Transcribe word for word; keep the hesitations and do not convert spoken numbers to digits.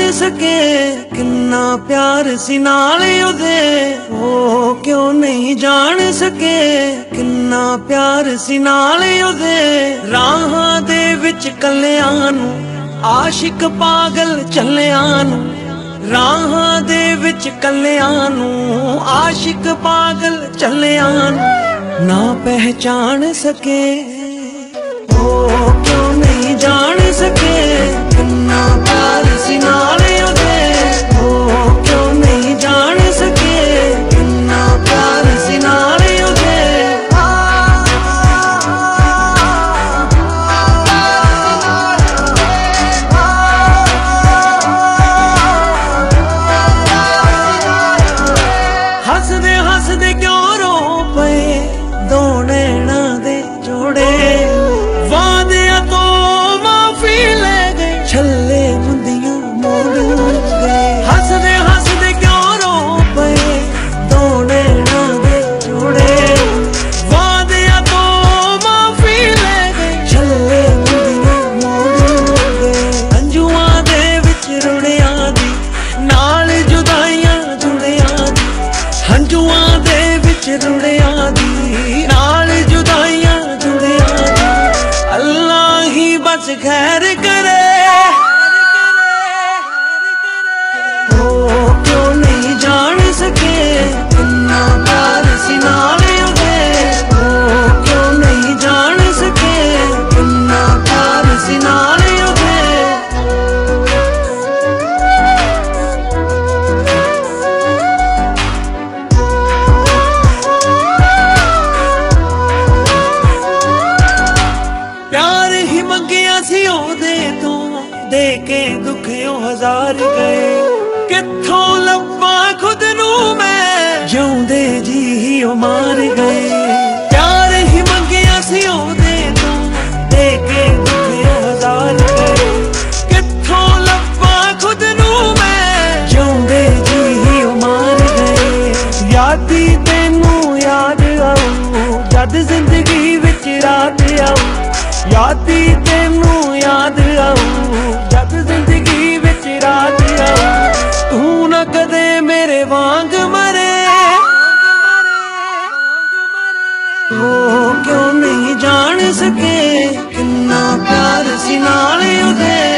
सके किन्ना प्यार सी नाल उदे। ओ क्यों नहीं जान सके किन्ना प्यार सी नाल उदे। राहां दे विच कल्लियां नूं आशिक पागल चलियां नूं। राहां दे विच कल्लियां नूं आशिक पागल चलियां नूं ना पहचान सके। ओ क्यों नहीं जान सके किन्ना प्यार सी नाल उदे। ओ क्यों नहीं जान सके किन्ना प्यार सी नाल उदे। हसदे हसदे क्यों रो पे दो नैना दे जोड़े। वादिया तो माफी ले गए छल्ले मुंदियां मोड़ गए। हसदे हसदे क्यों रो पे दो नैना दे जोड़े। वादिया तो माफी ले गए छल्ले मुंदियां मोड़ गए। अंजुआं दे विच रुड़िया दी नाल जुदाइयां जुड़िया दी। हंजुआं दे विच रुड़िया दी नाल जुदाइयां जुड़िया दी। अल्लाह ही बस खैर करे। ओ क्यों नहीं जान सके किन्ना प्यार सी नाल उदे। ओ क्यों नहीं जान सके किन्ना प्यार सी नाल उदे। प्यार ही मंगिया सी ओदे तो दे के दुख ओ हजार गए। कित्थों लब्बा खुद नू मैं जिउंदे जी ओ मार गए। प्यार ही मंगिया सी ओदे तो दे के दुख ओ हजार गए। कित्थों लब्बा खुद नू मैं जिउंदे जी ओ मार गए। यादी तेनू याद आऊ जद जिंदगी विच रात आऊ। यादी तेनू याद आऊ जद जिंदगी विच रात आऊ। तू न कदे मेरे वांग मरे। ओ क्यों नहीं जान सके किन्ना प्यार सी नाल उदे।